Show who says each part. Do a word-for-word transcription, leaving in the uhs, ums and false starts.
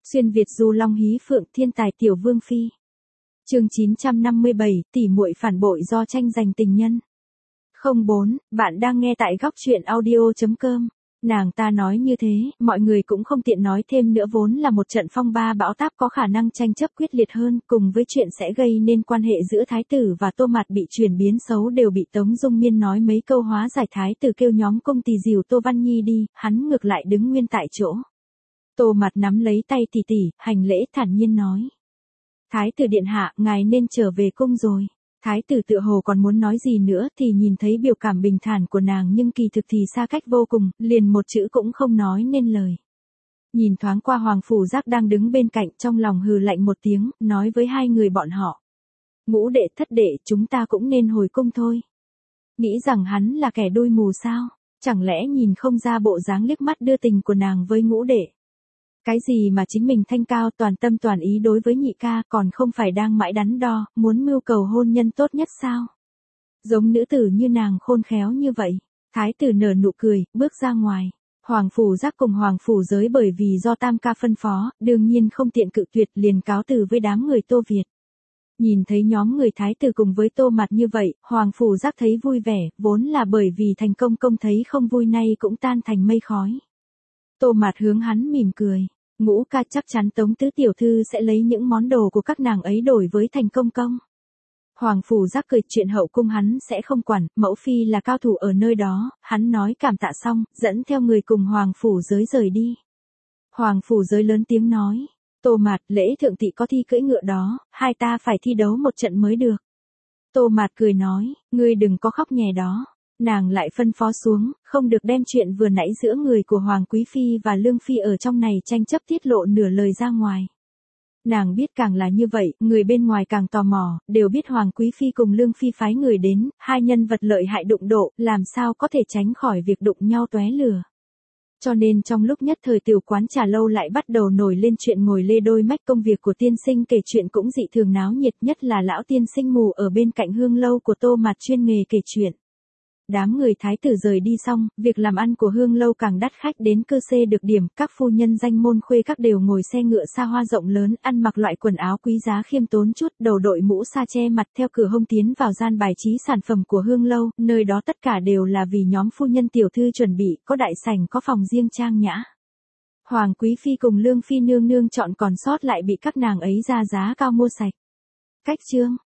Speaker 1: Xuyên Việt du long hí phượng thiên tài tiểu vương phi. Chương chín trăm năm mươi bảy, tỉ muội phản bội do tranh giành tình nhân. không bốn, bạn đang nghe tại góc truyện audio chấm com. Nàng ta nói như thế, mọi người cũng không tiện nói thêm nữa, vốn là một trận phong ba bão táp có khả năng tranh chấp quyết liệt hơn, cùng với chuyện sẽ gây nên quan hệ giữa thái tử và Tô Mạt bị chuyển biến xấu đều bị Tống Dung Miên nói mấy câu hóa giải. Thái tử kêu nhóm công tỳ dìu Tô Văn Nhi đi, hắn ngược lại đứng nguyên tại chỗ. Tô Mạt nắm lấy tay tỷ tỷ, hành lễ thản nhiên nói: Thái tử điện hạ, ngài nên trở về cung rồi. Thái tử tựa hồ còn muốn nói gì nữa thì nhìn thấy biểu cảm bình thản của nàng nhưng kỳ thực thì xa cách vô cùng, liền một chữ cũng không nói nên lời. Nhìn thoáng qua Hoàng Phủ Giác đang đứng bên cạnh, trong lòng hừ lạnh một tiếng, nói với hai người bọn họ: Ngũ đệ thất đệ, chúng ta cũng nên hồi cung thôi. Nghĩ rằng hắn là kẻ đuôi mù sao? Chẳng lẽ nhìn không ra bộ dáng liếc mắt đưa tình của nàng với ngũ đệ? Cái gì mà chính mình thanh cao toàn tâm toàn ý đối với nhị ca, còn không phải đang mãi đắn đo, muốn mưu cầu hôn nhân tốt nhất sao? Giống nữ tử như nàng khôn khéo như vậy. Thái tử nở nụ cười, bước ra ngoài. Hoàng Phủ Giác cùng Hoàng Phủ Giới bởi vì do tam ca phân phó, đương nhiên không tiện cự tuyệt, liền cáo từ với đám người Tô Việt. Nhìn thấy nhóm người thái tử cùng với Tô Mạt như vậy, Hoàng Phủ Giác thấy vui vẻ, vốn là bởi vì thành công công thấy không vui nay cũng tan thành mây khói. Tô Mạt hướng hắn mỉm cười: Ngũ ca, chắc chắn Tống tứ tiểu thư sẽ lấy những món đồ của các nàng ấy đổi với thành công công. Hoàng Phủ Giác cười: chuyện hậu cung hắn sẽ không quản, mẫu phi là cao thủ ở nơi đó. Hắn nói cảm tạ xong, dẫn theo người cùng Hoàng Phủ Giới rời đi. Hoàng Phủ Giới lớn tiếng nói: Tô Mạt, lễ thượng thị có thi cưỡi ngựa đó, hai ta phải thi đấu một trận mới được. Tô Mạt cười nói: ngươi đừng có khóc nhè đó. Nàng lại phân phó xuống, không được đem chuyện vừa nãy giữa người của Hoàng Quý Phi và Lương Phi ở trong này tranh chấp tiết lộ nửa lời ra ngoài. Nàng biết càng là như vậy, người bên ngoài càng tò mò, đều biết Hoàng Quý Phi cùng Lương Phi phái người đến, hai nhân vật lợi hại đụng độ, làm sao có thể tránh khỏi việc đụng nhau tóe lửa. Cho nên trong lúc nhất thời tiểu quán trà lâu lại bắt đầu nổi lên chuyện ngồi lê đôi mách công việc của tiên sinh kể chuyện cũng dị thường náo nhiệt, nhất là lão tiên sinh mù ở bên cạnh hương lâu của Tô Mạt chuyên nghề kể chuyện. Đám người thái tử rời đi xong, việc làm ăn của hương lâu càng đắt khách đến cơ xê được điểm, các phu nhân danh môn khuê các đều ngồi xe ngựa xa hoa rộng lớn, ăn mặc loại quần áo quý giá khiêm tốn chút, đầu đội mũ sa che mặt theo cửa hông tiến vào gian bài trí sản phẩm của hương lâu, nơi đó tất cả đều là vì nhóm phu nhân tiểu thư chuẩn bị, có đại sảnh có phòng riêng trang nhã. Hoàng Quý Phi cùng Lương Phi nương nương chọn còn sót lại bị các nàng ấy ra giá cao mua sạch. Cách chương